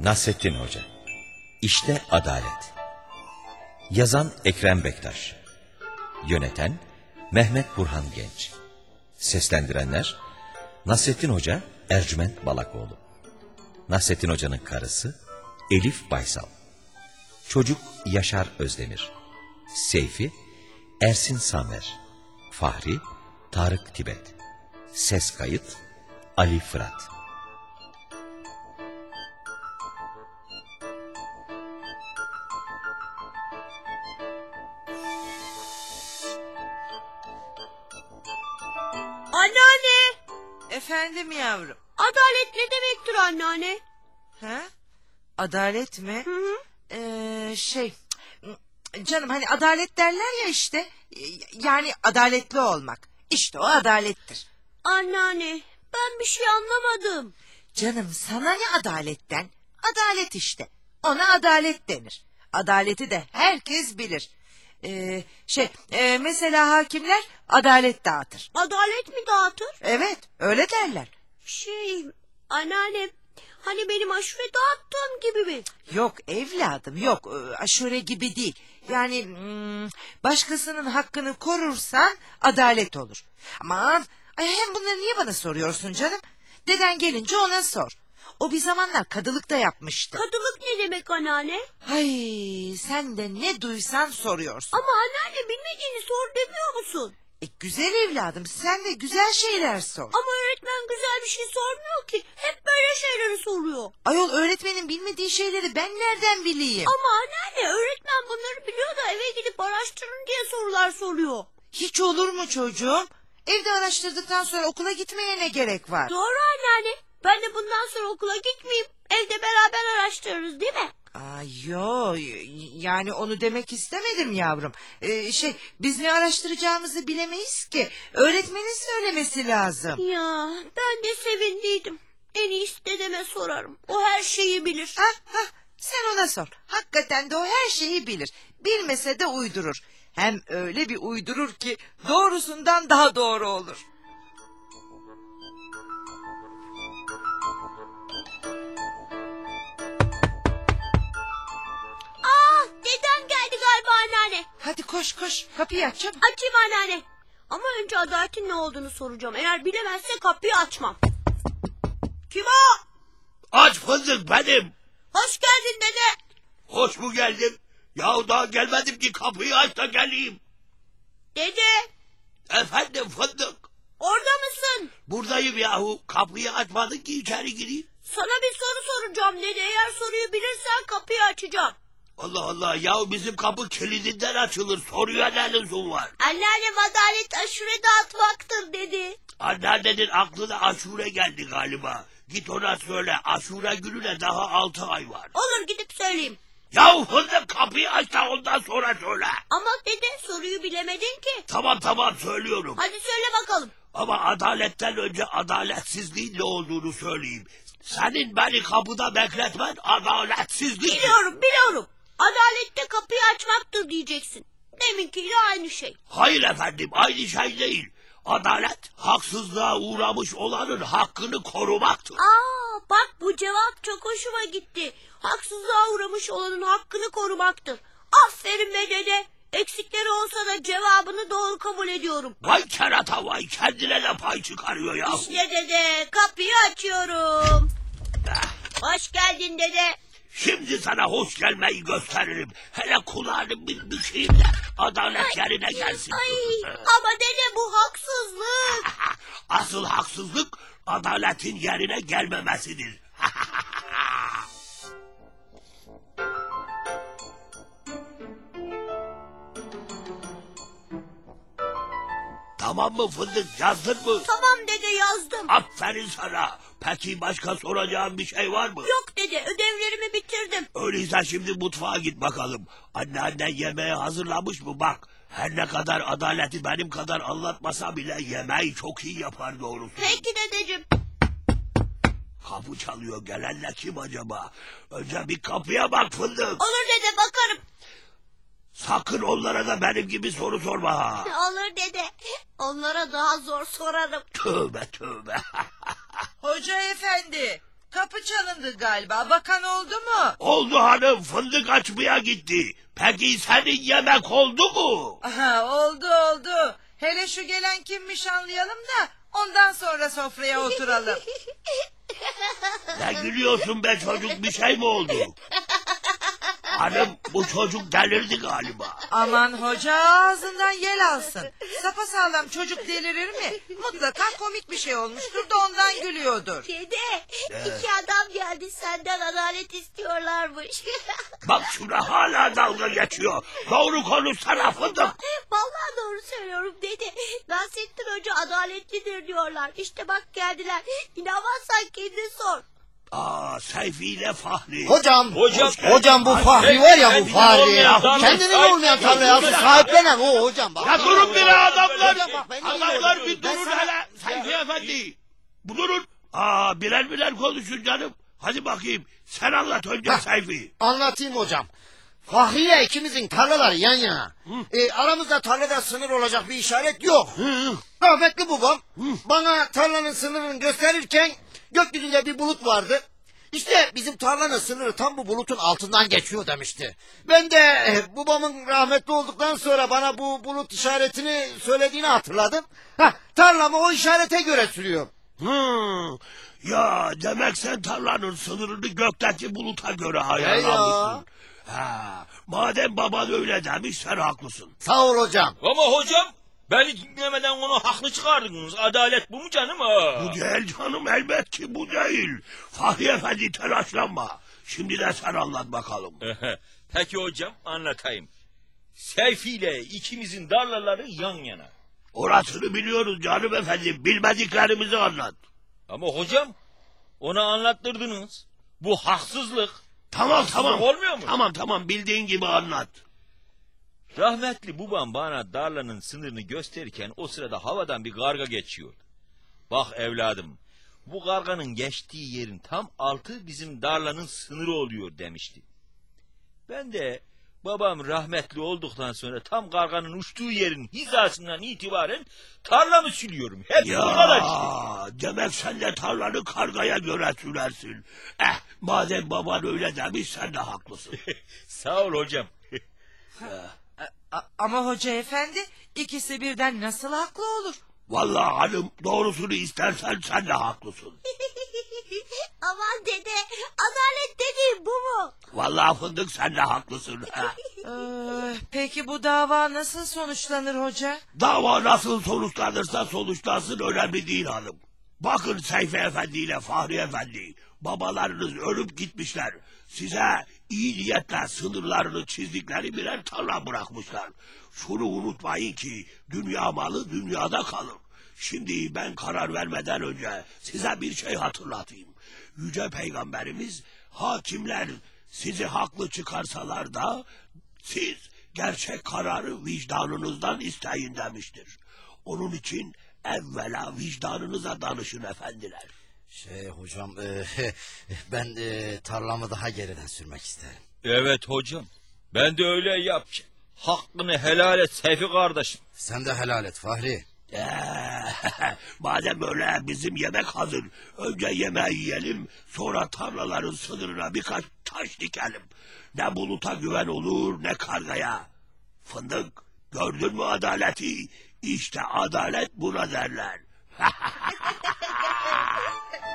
Nasrettin Hoca. İşte Adalet. Yazan Ekrem Bektaş. Yöneten Mehmet Burhan Genç. Seslendirenler Nasrettin Hoca Ercüment Balakoğlu, Nasrettin Hoca'nın karısı Elif Baysal, çocuk Yaşar Özdemir, Seyfi Ersin Samer, Fahri Tarık Tibet. Ses kayıt Ali Fırat. Anneanne! Efendim yavrum? Adalet ne demektir anneanne? Ha? Adalet mi? Hı hı. Canım hani adalet derler ya işte. Yani adaletli olmak. İşte o adalettir. Anneanne ben bir şey anlamadım. Canım sana ne adaletten? Adalet işte. Ona adalet denir. Adaleti de herkes bilir. Mesela hakimler adalet dağıtır. Adalet mi dağıtır? Evet, öyle derler. Anneanne hani benim aşure dağıttığım gibi mi? Yok evladım yok, aşure gibi değil. Yani başkasının hakkını korursan adalet olur. Aman hem bunları niye bana soruyorsun canım? Deden gelince ona sor. O bir zamanlar kadılık da yapmıştı. Kadılık ne demek anneanne? Ay sen de ne duysan soruyorsun. Ama anneanne bilmediğini sor demiyor musun? Güzel evladım sen de güzel şeyler sor. Ama öğretmen güzel bir şey sormuyor ki. Hep böyle şeyleri soruyor. Ayol öğretmenin bilmediği şeyleri ben nereden bileyim? Ama anneanne öğretmen bunları biliyor da eve gidip araştırın diye sorular soruyor. Hiç olur mu çocuğum? Evde araştırdıktan sonra okula gitmeye ne gerek var? Doğru anneanne. Ben de bundan sonra okula gitmeyeyim. Evde beraber araştırırız değil mi? Yo yani onu demek istemedim yavrum. Biz ne araştıracağımızı bilemeyiz ki. Öğretmenin söylemesi lazım. Ya ben de sevindiydim. En iyisi dedeme sorarım. O her şeyi bilir. Sen ona sor. Hakikaten de o her şeyi bilir. Bilmese de uydurur. Hem öyle bir uydurur ki doğrusundan daha doğru olur. Dedem geldi galiba anneanne. Hadi koş kapıyı aç çabuk. Açayım anneanne. Ama önce adaletin ne olduğunu soracağım. Eğer bilemezse kapıyı açmam. Kim o? Aç fındık benim. Hoş geldin dede. Hoş mu geldim? Yahu daha gelmedim ki kapıyı aç da geleyim. Dede Efendim fındık. orada mısın? Buradayım yahu. Kapıyı açmadın ki içeri gireyim. Sana bir soru soracağım dede. Eğer soruyu bilirsen kapıyı açacağım. Allah Allah yahu bizim kapı kilidinden açılır. Soruya ne lüzum var? Anneannem adalet aşure dağıtmaktır dedi. Anneannenin aklına aşure geldi galiba. Git ona söyle aşure gününe daha 6 ay var. Olur gidip söyleyeyim. Yahu fındık kapıyı aç da ondan sonra söyle. Ama dede soruyu bilemedin ki. Tamam söylüyorum. Hadi söyle bakalım. Ama adaletten önce adaletsizliğin ne olduğunu söyleyeyim. Senin beni kapıda bekletmen adaletsizlik. Biliyorum. Adalette kapıyı açmaktır diyeceksin. Deminkiyle aynı şey. Hayır efendim aynı şey değil. Adalet haksızlığa uğramış olanın hakkını korumaktır. Bak bu cevap çok hoşuma gitti. Haksızlığa uğramış olanın hakkını korumaktır. Aferin be dede. Eksikleri olsa da cevabını doğru kabul ediyorum. Vay kerata vay kendine de pay çıkarıyor ya. İşte dede kapıyı açıyorum. Hoş geldin dede. Şimdi sana hoş gelmeyi gösteririm. Hele kulağını bir bükeyim de adalet yerine gelsin. Ama dede bu haksızlık. Asıl haksızlık adaletin yerine gelmemesidir. Tamam mı fındık yazdın mı? Tamam dede yazdım. Aferin sana. Peki başka soracağım bir şey var mı? Yok dede ödevlerimi bitirdim. Öyleyse şimdi mutfağa git bakalım. Anneannen yemeği hazırlamış mı bak. Her ne kadar adaleti benim kadar anlatmasa bile yemeği çok iyi yapar doğrusu. Peki dedeciğim. Kapı çalıyor gelenle kim acaba? Önce bir kapıya bak fındık. Olur dede bakarım. Sakın onlara da benim gibi soru sorma ha. Olur dede. Onlara daha zor sorarım. Tövbe. Hoca efendi kapı çalındı galiba. Bakan oldu mu? Oldu hanım, fındık açmaya gitti. Peki senin yemek oldu mu? Aha, oldu. Hele şu gelen kimmiş anlayalım da ondan sonra sofraya oturalım. Ne gülüyorsun be çocuk, bir şey mi oldu? Hanım, bu çocuk delirdi galiba. Aman hoca, ağzından yel alsın. Sapasağlam çocuk delirir mi? Mutlaka komik bir şey olmuştur da ondan gülüyordur. Dede, iki adam geldi senden adalet istiyorlarmış. Bak şuna, hala dalga geçiyor. Doğru konuşsana fındık. Vallahi doğru söylüyorum dede. Nasrettin Hoca adaletlidir diyorlar. İşte bak geldiler. İnanmazsan kendin sor. Seyfi ile Fahri. Hocam Hoş geldin. hocam bu Fahri var ya, bu Kendine Fahri olmayan ya. tarla Kendine olmayan tarla ya. Sahiplenen o hocam. Bak. Ya durun bir adamlar. Hocam bak, ben de Adamlar biliyorum. bir Ben durun sana- hele. Seyfi Efendi. Durun. Birer konuşun canım. Hadi bakayım. Sen anlat önce Hah. Seyfi. Anlatayım hocam. Fahri ile ikimizin tarlaları yan yana. Aramızda tarlada sınır olacak bir işaret yok. Rahmetli babam bana tarlanın sınırını gösterirken gökyüzünde bir bulut vardı. İşte bizim tarlanın sınırı tam bu bulutun altından geçiyor demişti. Ben de babamın rahmetli olduktan sonra bana bu bulut işaretini söylediğini hatırladım. Tarlamı o işarete göre sürüyor. Ya demek sen tarlanın sınırını gökteki buluta göre ya. ayarlamışsın. Madem baban öyle demiş, sen haklısın. Sağ ol hocam. Ama hocam beni dinlemeden onu haklı çıkardınız. Adalet bu mu canım? Bu değil canım, elbet ki bu değil. Fahri Efendi, telaşlanma. Şimdi de sen anlat bakalım. Peki hocam, anlatayım. Seyfi ile ikimizin darlaları yan yana. Orasını biliyoruz canım efendim. Bilmediklerimizi anlat. Ama hocam ona anlattırdınız. Bu haksızlık. Tamam Haksızlık olmuyor mu? Tamam, bildiğin gibi anlat. Rahmetli babam bana darlanın sınırını gösterirken o sırada havadan bir karga geçiyordu. Bak evladım, bu karganın geçtiği yerin tam altı bizim darlanın sınırı oluyor demişti. Ben de babam rahmetli olduktan sonra tam karganın uçtuğu yerin hizasından itibaren tarlamı sülüyorum. Hep bu kadar işte. Demek sen de tarlanı kargaya göre sürersin. Madem baban öyle demiş, sen de haklısın. Sağ ol hocam. Ama hoca efendi, ikisi birden nasıl haklı olur? Vallahi hanım, doğrusunu istersen sen de haklısın. Aman dede, adalet dediğin bu mu? Vallahi fındık, sen de haklısın. Peki bu dava nasıl sonuçlanır hoca? Dava nasıl sonuçlanırsa sonuçlansın, önemli değil hanım. Bakın Seyfi Efendi ile Fahri Efendi, babalarınız ölüp gitmişler. Size iyi niyetle sınırlarını çizdikleri birer tarla bırakmışlar. Şunu unutmayın ki dünya malı dünyada kalır. Şimdi ben karar vermeden önce size bir şey hatırlatayım. Yüce Peygamberimiz, hakimler sizi haklı çıkarsalar da siz gerçek kararı vicdanınızdan isteyin demiştir. Onun için evvela vicdanınıza danışın efendiler. Hocam ben tarlamı daha geriden sürmek isterim. Evet hocam, ben de öyle yapacağım. Hakkını helal et Seyfi kardeşim. Sen de helal et Fahri. Madem öyle, bizim yemek hazır. Önce yemeği yiyelim, sonra tarlaların sınırına birkaç taş dikelim. Ne buluta güven olur, ne kargaya. Fındık, gördün mü adaleti? İşte adalet buna derler.